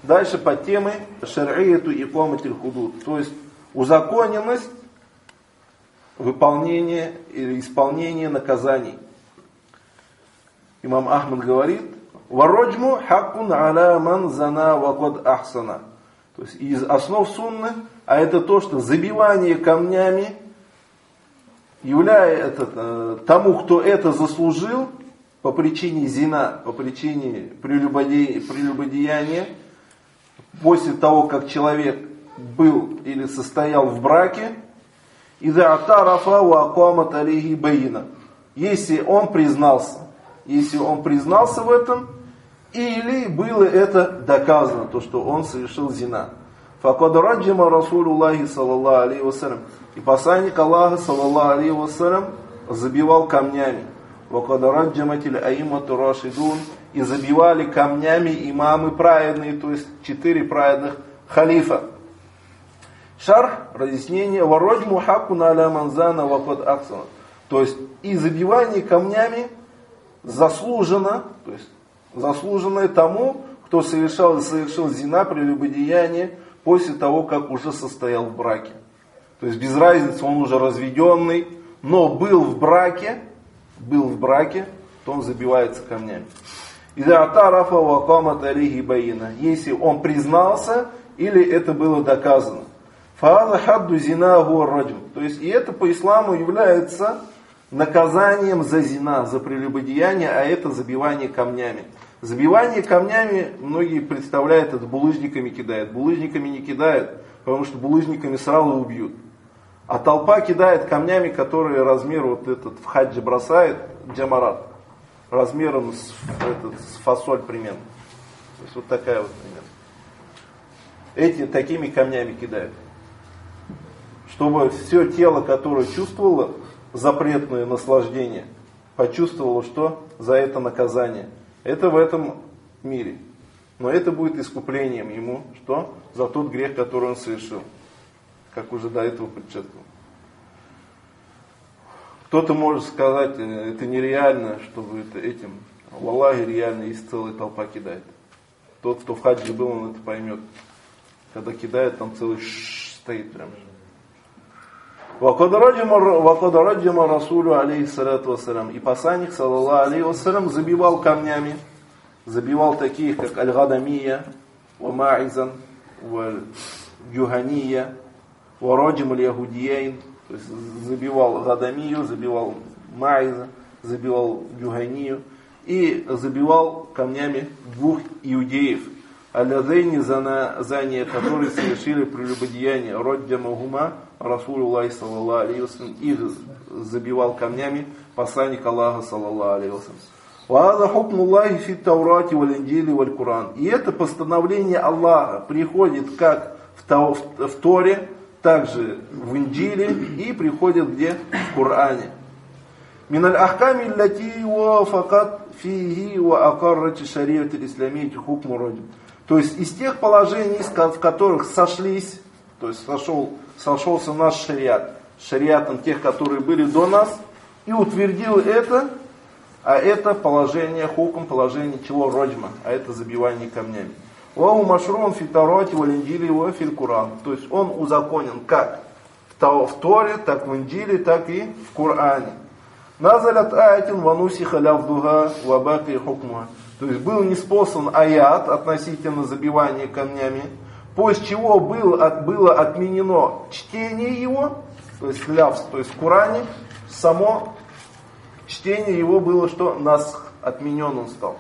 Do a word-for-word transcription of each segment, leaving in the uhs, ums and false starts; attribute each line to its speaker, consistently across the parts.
Speaker 1: Дальше под темой шар'ияту икаматиль худуд, то есть узаконенность выполнения или исполнения наказаний. Имам Ахмад говорит: «Вароджму хаккун аля ман зана вакад ахсана». То есть из основ сунны, а это то, что забивание камнями является э, тому, кто это заслужил по причине зина, по причине прелюбодеяния, прелюбодеяния, после того, как человек был или состоял в браке, «Иза атарафа ва акамат алейхи байина». Если он признался, если он признался в этом, или было это доказано, то, что он совершил зина. «Факад раджима Расулуллахи саллаллаху алейхи вассалям». И посланник Аллаха саллаллаху алейхи вассалям забивал камнями. «Вакад раджиматиль аимату рашидун». И забивали камнями имамы праведные, то есть четыре праведных халифа. Шарх, разъяснение: «Вароджму хаккун аля манзана вакад ахсана». То есть и забивание камнями заслужено, то есть заслуженное тому, кто совершал, совершил зина, прелюбодеяние, после того, как уже состоял в браке. То есть без разницы, он уже разведенный, но был в браке, был в браке, то он забивается камнями. «Иза атарафа ва акамат алейхи байина». Если он признался, или это было доказано. «Фааза хадду зина гуа раджм». То есть и это по исламу является наказанием за зина, за прелюбодеяние, а это забивание камнями. Забивание камнями многие представляют, это булыжниками кидают. Булыжниками не кидают, потому что булыжниками сразу убьют. А толпа кидает камнями, которые размер вот этот в хаджи бросает, джамарат, размером с, этот, с фасоль примерно. То есть вот такая вот примерно. Эти такими камнями кидают. Чтобы все тело, которое чувствовало запретное наслаждение, почувствовало, что за это наказание. Это в этом мире. Но это будет искуплением ему, что? За тот грех, который он совершил. Как уже до этого предшествовало. Кто-то может сказать, это нереально, чтобы это этим. В Аллахе реально есть целая толпа кидает. Тот, кто в хаджи был, он это поймет. Когда кидает, там целый ш стоит прям. «Вакад раджима Расулю алейхиссалату вассалям». И посланник, саллаллаху алейхи вассалям, забивал камнями. Забивал таких, как Аль-Гадамия, Ва Ма'изан, Ва Джухания, Ва Раджим аль-Ягудияин. То есть забивал Гадамию, забивал Ма'иза, забивал Джуханию. И забивал камнями двух иудеев. Аль-Лазайни зания, которые совершили прелюбодеяние. Раджамахума Расулуллахи саллаллаху алейхи вассалям. Их забивал камнями посланник Аллаха саллаллаху алейхи вассалям. «Вааза хукмуллахи фи Таурати валь Инджили валь Куран». И это постановление Аллаха приходит как в, в, в Торе, также в Инджиле и приходит где? В Коране. «Миналь ахками лати ва факат фиги ва акаррати шариат ислямити хукму раджм». То есть из тех положений, в которых сошлись, то есть сошел, сошелся наш шариат, шариатом тех, которые были до нас, и утвердил это, а это положение хукм, положение чего? Раджма, а это забивание камнями. «Вау машрун фи Таурати валь Инджили ва фил Куран». То есть он узаконен как в Торе, так в Инджиле, так и в Коране. «Назалят аятин ванусиха лявдуга ва баки хукмуха». То есть был ниспослан аят относительно забивания камнями, после чего был, от, было отменено чтение его, то есть лявс, то есть в Коране, само чтение его было, что насх, отменен он стал.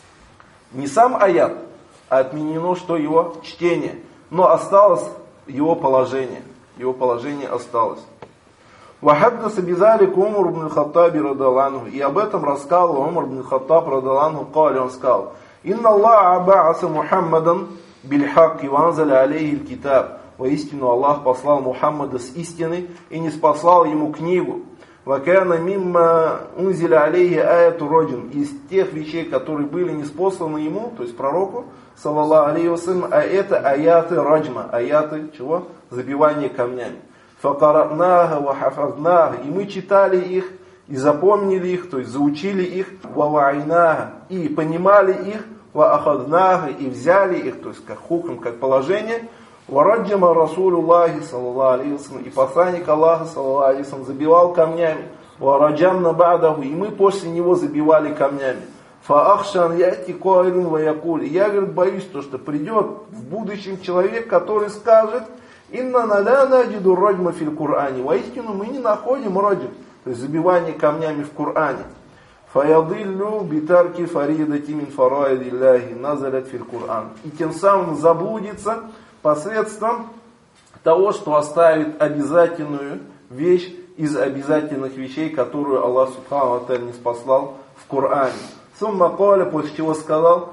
Speaker 1: Не сам аят, а отменено, что его чтение, но осталось его положение, его положение осталось. «Вахаддаса бизалик Умар ибн Хаттаби радаланху». И об этом рассказал Умар ибн Хаттаб радаланху, кали, он сказал: «Инна Аллаха ба'аса Мухаммадан бильхакки ванзаля алейхи китаб». Воистину Аллах послал Мухаммада с истиной и не спаслал ему книгу. «Вакана мимма унзиля алейхи аяту раджм». Из тех вещей, которые были неспосланы ему, то есть пророку, саллаллаху алейхи вассалям, а это аяты раджма, аяты чего? Забивание камнями. «Факаратнаха ва хафазнаха». И мы читали их, и запомнили их, то есть заучили их. «Ва ва'айнаха». И понимали их. фаахаднаху, и взяли их, то есть как хукм, как положение. Вараджама Расулуллахи саллаллаху алейхи вассалям, и посланник Аллаха саллаллаху алейхи вассалям забивал камнями. Вараджамна ба'даху, и мы после него забивали камнями. Фаахшан яти коалин ваякуль. Я, говорит, боюсь, то, что придет в будущем человек, который скажет: инна наля наджиду раджма фил Кур'ане. Воистину мы не находим раджм, то есть забивание камнями в Коране. Фаядиллю битарки фаридати мин фараидиллахи назалят фил Кур'ан. И тем самым заблудится посредством того, что оставит обязательную вещь из обязательных вещей, которую Аллах Субхану ва Тааля не спаслал в Коране. Сумма каля, после чего сказал: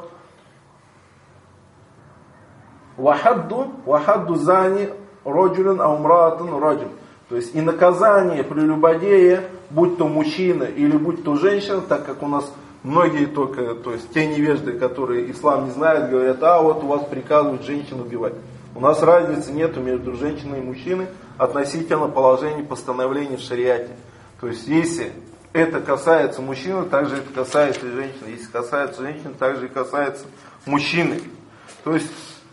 Speaker 1: вахадду, вахадду зани роджулин аумраатан роджулин. То есть и наказание прелюбодея, будь то мужчина или будь то женщина, так как у нас многие только, то есть те невежды, которые ислам не знают, говорят: а вот у вас приказывают женщин убивать. У нас разницы нету между женщиной и мужчиной относительно положений постановлений в шариате. То есть если это касается мужчины, также это касается и женщины. Если касается женщины, также и касается мужчины. То есть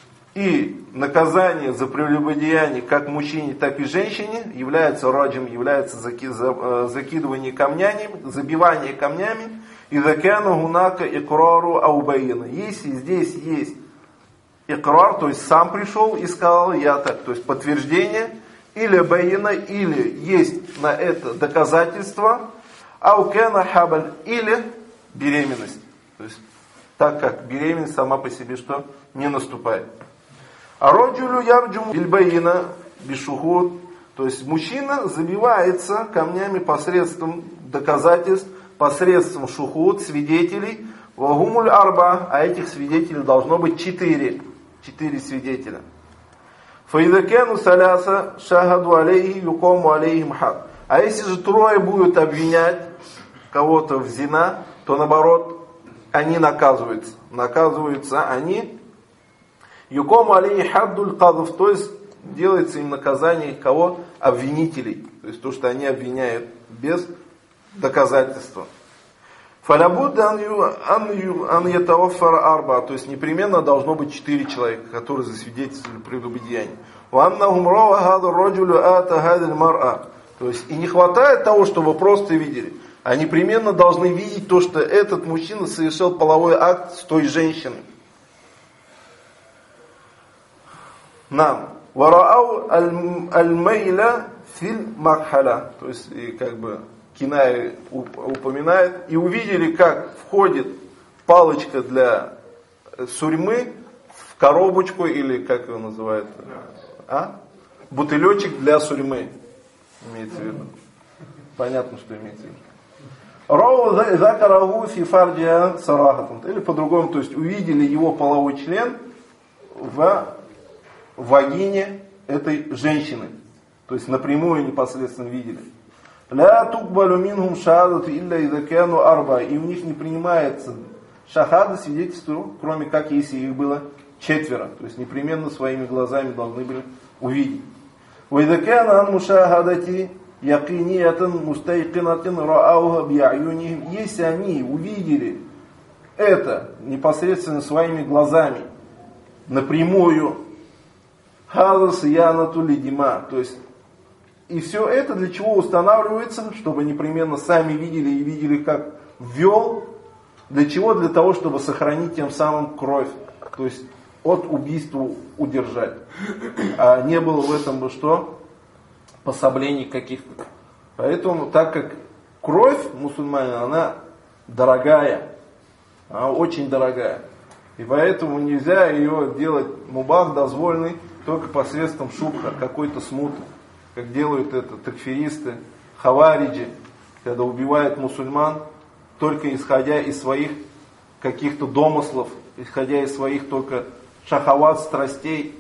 Speaker 1: и наказание за прелюбодеяние как мужчине, так и женщине является раджем, является закидывание камнями, забивание камнями. И закяна гунака икрару аубаина. Если здесь есть икрар, то есть сам пришел и сказал: я так, то есть подтверждение, или байина, или есть на это доказательство, аукена хабаль, или беременность. То есть так как беременность сама по себе что? Не наступает. А роджулю ярджум бильбаина бишухуд, то есть мужчина забивается камнями посредством доказательств, посредством шухуд, свидетелей, вагумуль арба, а этих свидетелей должно быть четыре. Четыре свидетеля. Фаидакену саляса шахаду алейхи юкому алейхим хад. А если же трое будут обвинять кого-то в зина, то наоборот, они наказываются. Наказываются они. Юкому алейхи хаддуль кадов, то есть делается им наказание кого? Обвинителей. То есть то, что они обвиняют без доказательства. Фалябудда ан ятаваффара арба, то есть непременно должно быть четыре человека, которые засвидетельствовали прелюбодеяние. Ваннахум рава хаду раджулю ата хадиль мар'a. То есть и не хватает того, чтобы вы просто видели, а непременно должны видеть то, что этот мужчина совершил половой акт с той женщиной. Нам вараау аль-майля фил макхаля, то есть и как бы Кинай упоминает, и увидели, как входит палочка для сурьмы в коробочку, или как его называют, а? Бутылечек для сурьмы, имеется в виду. Понятно, что имеется в виду. Рау закараху фи фарджиа сарахатан, или по-другому, то есть увидели его половой член в вагине этой женщины, то есть напрямую непосредственно видели. Ля тукбалю минхум шахадату илля иза кану арба. И у них не принимается шахада, свидетельство, кроме как если их было четверо. То есть непременно своими глазами должны были увидеть. Ва иза кана ан мушахадати якиниятан мустайкинатин раауха би'аюнихим. Если они увидели это непосредственно своими глазами, напрямую, хаза сиянату лидима, то есть и все это для чего устанавливается? Чтобы непременно сами видели и видели, как ввел. Для чего? Для того, чтобы сохранить тем самым кровь. То есть от убийства удержать. А не было в этом бы что? Пособлений каких-то. Поэтому, так как кровь мусульманина, она дорогая. Она очень дорогая. И поэтому нельзя ее делать мубах дозволенный только посредством шубха, какой-то смуты. Как делают это такфиристы, хавариджи, когда убивают мусульман, только исходя из своих каких-то домыслов, исходя из своих только шахават, страстей.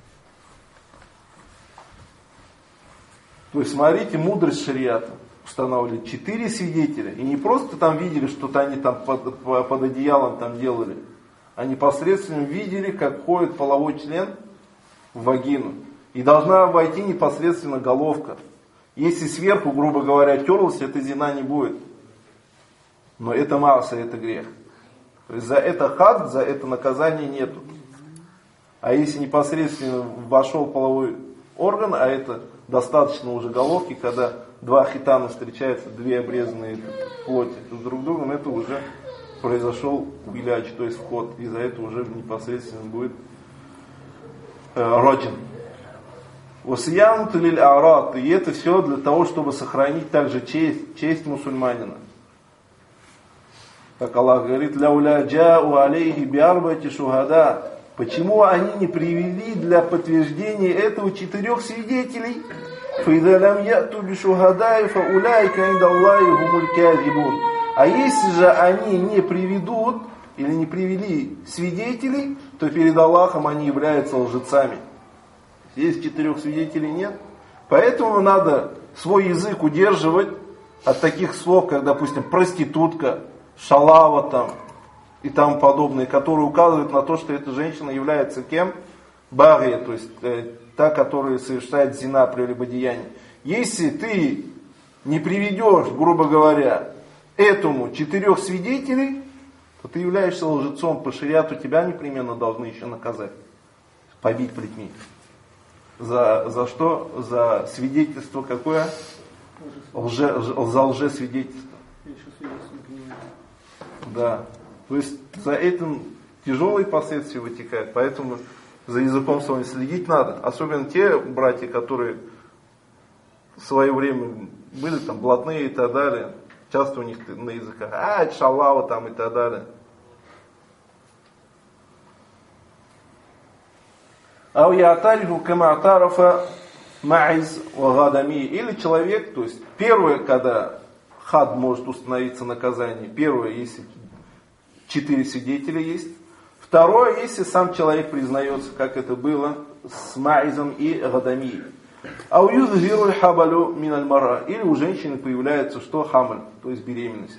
Speaker 1: То есть, смотрите, мудрость шариата устанавливает четыре свидетеля. И не просто там видели, что-то они там под, под одеялом там делали, а непосредственно видели, как ходит половой член в вагину. И должна войти непосредственно головка. Если сверху, грубо говоря, терлась, это зина не будет. Но это мааса, это грех. То есть за это хад, за это наказание нету. А если непосредственно вошел половой орган, а это достаточно уже головки, когда два хитана встречаются, две обрезанные плоти друг с другом, это уже произошел виляч, то есть вход, и за это уже непосредственно будет э, роджин. Васиянут лиль арат, и это все для того, чтобы сохранить также честь, честь мусульманина. Как Аллах говорит, ляуля джау алейхи биарбати шухада. Почему они не привели для подтверждения этого четырех свидетелей? فَإِذَا لَمْ يَأْتُوا بِشُهَدَاءِ فَأُولَٰئِكَ عِندَ اللَّهِ هُمُ الْكَاذِبُونَ. А если же они не приведут или не привели свидетелей, то перед Аллахом они являются лжецами. Здесь четырех свидетелей нет. Поэтому надо свой язык удерживать от таких слов, как, допустим, проститутка, шалава там и тому подобное, которые указывают на то, что эта женщина является кем? Багия, то есть э, та, которая совершает зина, прелюбодеяние. Если ты не приведешь, грубо говоря, этому четырех свидетелей, то ты являешься лжецом по шариату, тебя непременно должны еще наказать, побить плетьми. За, за что? За свидетельство какое? Лже, за лжесвидетельство. Да. То есть за этим тяжелые последствия вытекают, поэтому за языком своим следить надо. Особенно те братья, которые в свое время были там блатные и так далее. Часто у них на языках, а, это шалава там и так далее. Ау я'тарифу кама атарафа ма'iз ва гадами. Или человек, то есть первое, когда хад может установиться наказание, первое, если четыре свидетеля есть. Второе, если сам человек признается, как это было с ма'изом и гадами. Ау юзгиру хабалю миналь мара. Или у женщины появляется что? Хамаль, то есть беременность.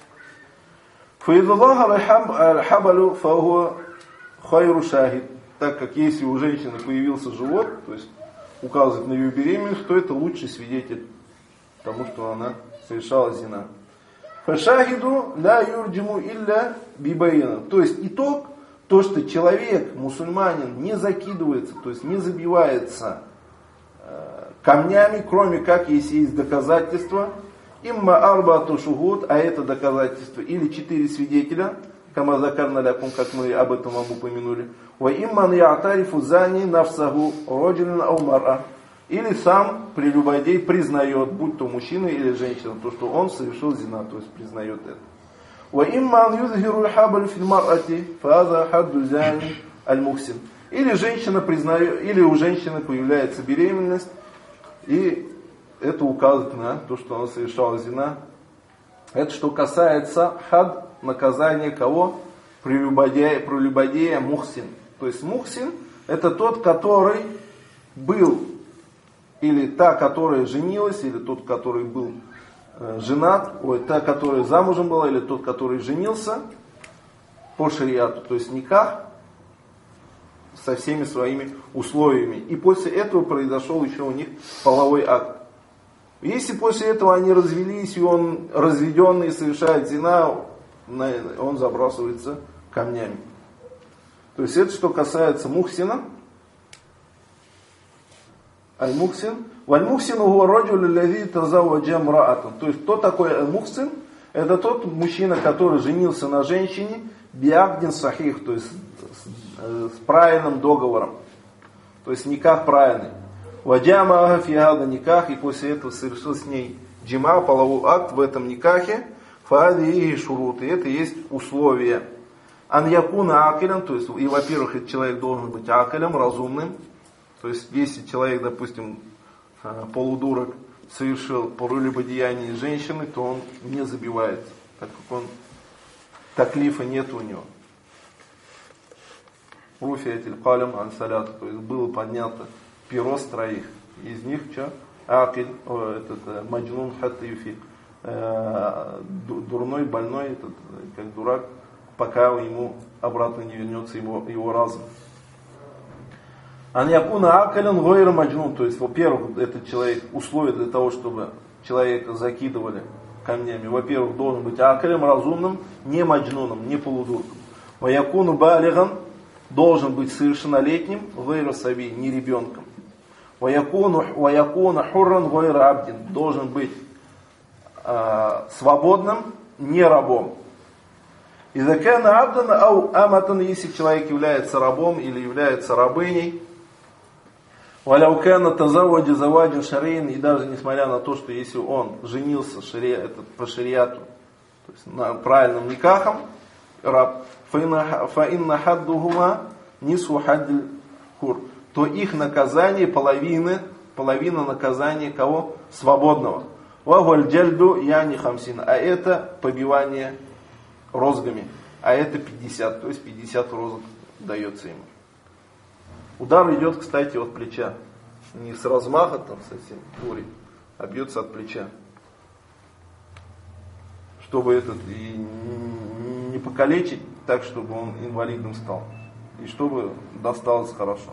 Speaker 1: Фаидуллаха хабалю фахуа хайру шахид. Так как если у женщины появился живот, то есть указывает на ее беременность, то это лучший свидетель тому, что она совершала зина. Фашахиду ля юрджиму илля бибаина. То есть итог, то, что человек, мусульманин, не закидывается, то есть не забивается э, камнями, кроме как если есть доказательства. Имма арбату шухуд, а это доказательство, или четыре свидетеля, кама закарна лякум, как мы об этом вам упомянули. Ва имман я'тарифу зани нафсаху роджилин ау мар'a. Или сам прелюбодей признает, будь то мужчина или женщина, то, что он совершил зина, то есть признает это. Ва имман юзхиру аль-хабаль фил мар'ати фаза хадду зани аль-мухсин. Или женщина признает, или у женщины появляется беременность, и это указывает на то, что она совершала зина. Это что касается хад, наказания кого? Прелюбодея, прелюбодея мухсин. То есть мухсин это тот, который был, или та, которая женилась, или тот, который был э, женат, ой, та, которая замужем была, или тот, который женился по шариату. То есть никах со всеми своими условиями. И после этого произошел еще у них половой акт. Если после этого они развелись, и он разведенный совершает зина, он забрасывается камнями. То есть это что касается мухсина. Аль-мухсин. Валь-мухсин угу раджулю лази тазавваджа мраатан. То есть кто такой аль-мухсин? Это тот мужчина, который женился на женщине биагдин сахих, то есть с, с правильным договором. То есть никах правильный. Ваджама фиада никах, и после этого совершил с ней джима, половой акт в этом никахе. Фаади и шурут. И это есть условия. Ан якуна акилем, то есть, и во-первых, этот человек должен быть акилем, разумным. То есть, если человек, допустим, полудурок совершил прелюбодеяние женщины, то он не забивается, так как он, таклифа нет у него. Руфиатиль калям ан салят, то есть было поднято перо с троих. Из них что? Акиль, этот маджнун хатта юфик. Дурной, больной, этот, как дурак, пока ему обратно не вернется его, его разум. Ан якуна акален гойра маджнун. То есть, во-первых, этот человек, условие для того, чтобы человека закидывали камнями, во-первых, должен быть акалем, разумным, не маджнуном, не полудурком. Ваякуну балиган, должен быть совершеннолетним, гайра саби, не ребенком. Ваякуну хурран гайра абдин, должен быть э, свободным, не рабом. Изакана абдан ау аматан, если человек является рабом или является рабыней. Валяукана тазавади завадин шарейн, и даже несмотря на то, что если он женился шари, это по шариату, то есть на правильном никахом, раб, фаинна хаддухума нису хаддиль хур, то их наказание половины, половина наказания кого? Свободного. Вагуль джальду яни хамсин, а это побивание розгами, а это пятьдесят, то есть пятьдесят розг дается ему. Удар идет, кстати, от плеча. Не с размаха там совсем, дури, а бьется от плеча. Чтобы этот и не покалечить так, чтобы он инвалидом стал. И чтобы досталось хорошо.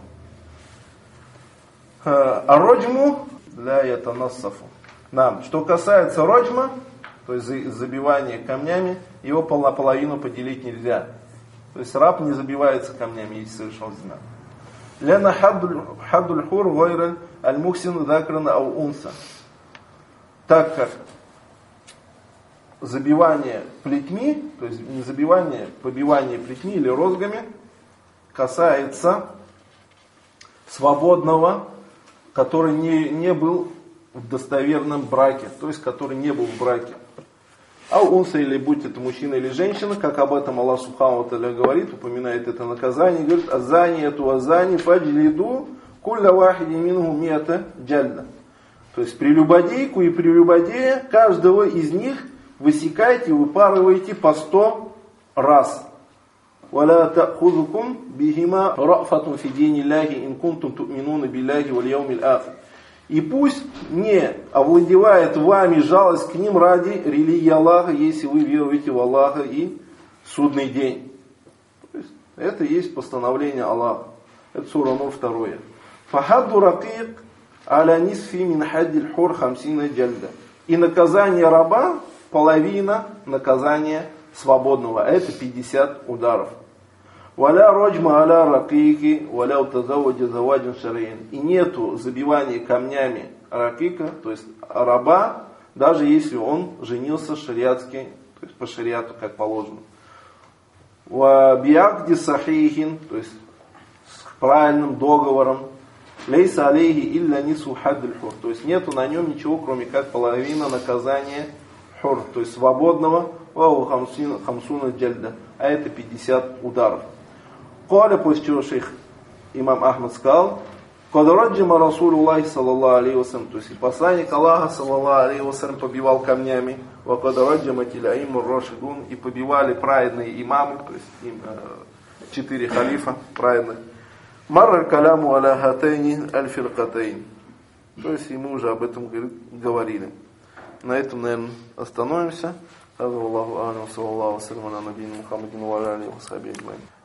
Speaker 1: А роджму для ятанассафу. Нам, что касается роджма, то есть забивания камнями, его наполовину поделить нельзя. То есть раб не забивается камнями, если совершил зина. Ляна хаддуль хур гайра аль-мухсин закрана ау унса. Так как забивание плетьми, то есть не забивание, побивание плетьми или розгами, касается свободного, который не, не был в достоверном браке, то есть который не был в браке. А унса, или будь это мужчина или женщина, как об этом Аллах Субхану ва Тааля говорит, упоминает это наказание, говорит: азани эту азани фаджлиду кулля вахиди минху миата джальда. То есть прелюбодейку и прелюбодея, каждого из них высекайте, выпарывайте по сто раз. وَلَا تَأْخُذُكُمْ بِهِمَا رَأْفَةٌ فِي دِينِ اللَّهِ إِن كُنْتُمْ تُؤْمِنُونَ بِاللَّهِ وَالْيَوْمِ الْآخِرِ. И пусть не овладевает вами жалость к ним ради религии Аллаха, если вы веруете в Аллаха и судный день. То есть, это есть постановление Аллаха. Это сура Нур второе. Фахадду ракик аля нисфи мин хаддиль хур хамсина джальда. И наказание раба половина наказания свободного. Это пятьдесят ударов. Валя роджма аля ракики, валя утазаваджа заваджин шарейн. И нету забивания камнями ракика, то есть раба, даже если он женился шариатски, то есть по шариату, как положено. Ва биакди сахихин, то есть с правильным договором. Лейса алейхи илля нису хаддиль хур. То есть нету на нем ничего, кроме как половина наказания хур, то есть свободного. Вау хамсуна джальда. А это пятьдесят ударов. Коля, после чего шейх имам Ахмад сказал: Кадараджима Расулуллахи саллаллаху алейхи вассалям, то есть и посланник Аллаха саллаллаху алейхи вассалям побивал камнями, ва кадараджима тиляиму рашидун, и побивали праведные имамы, то есть им, э, четыре халифа праведных. Марра каляму аля хатайни аль-фиркатайн. То есть и мы уже об этом говорили. На этом, наверное, остановимся. Аллаху а'алам, саллаллаху алейхи ва саллям, на набийна Мухаммадин ва аля алейхи ва сахбихи аджмаин.